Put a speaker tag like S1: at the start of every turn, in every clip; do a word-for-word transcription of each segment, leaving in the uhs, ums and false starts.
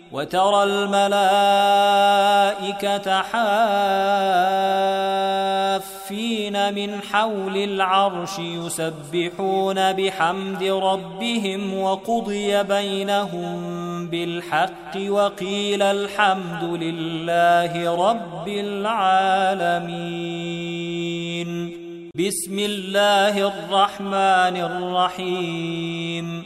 S1: وترى الملائكة حافين من حول العرش يسبحون بحمد ربهم وقضي بينهم بالحق وقيل الحمد لله رب العالمين. بسم الله الرحمن الرحيم.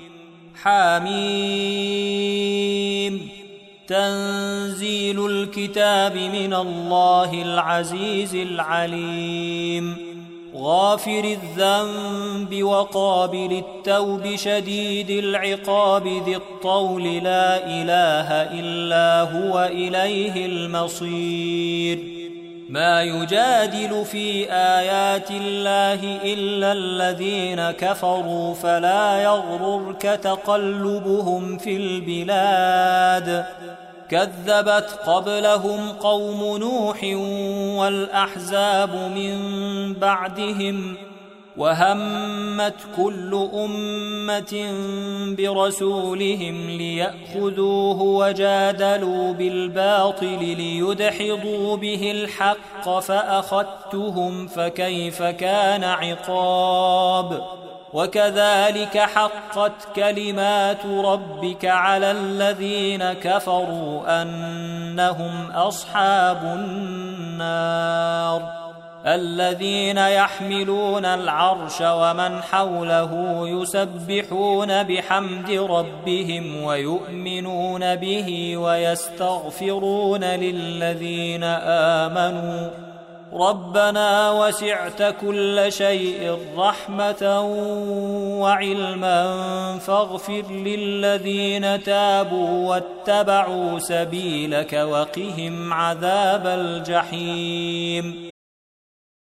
S1: حميم. تنزيل الكتاب من الله العزيز العليم. غافر الذنب وقابل التوب شديد العقاب ذي الطول لا إله إلا هو إليه المصير. ما يجادل في آيات الله إلا الذين كفروا فلا يغررك تقلبهم في البلاد. كذبت قبلهم قوم نوح والأحزاب من بعدهم وهمت كل أمة برسولهم ليأخذوه وجادلوا بالباطل ليدحضوا به الحق فأخذتهم فكيف كان عقاب. وكذلك حقت كلمات ربك على الذين كفروا أنهم أصحاب النار. الذين يحملون العرش ومن حوله يسبحون بحمد ربهم ويؤمنون به ويستغفرون للذين آمنوا ربنا وسعت كل شيء رحمة وعلما فاغفر للذين تابوا واتبعوا سبيلك وقهم عذاب الجحيم.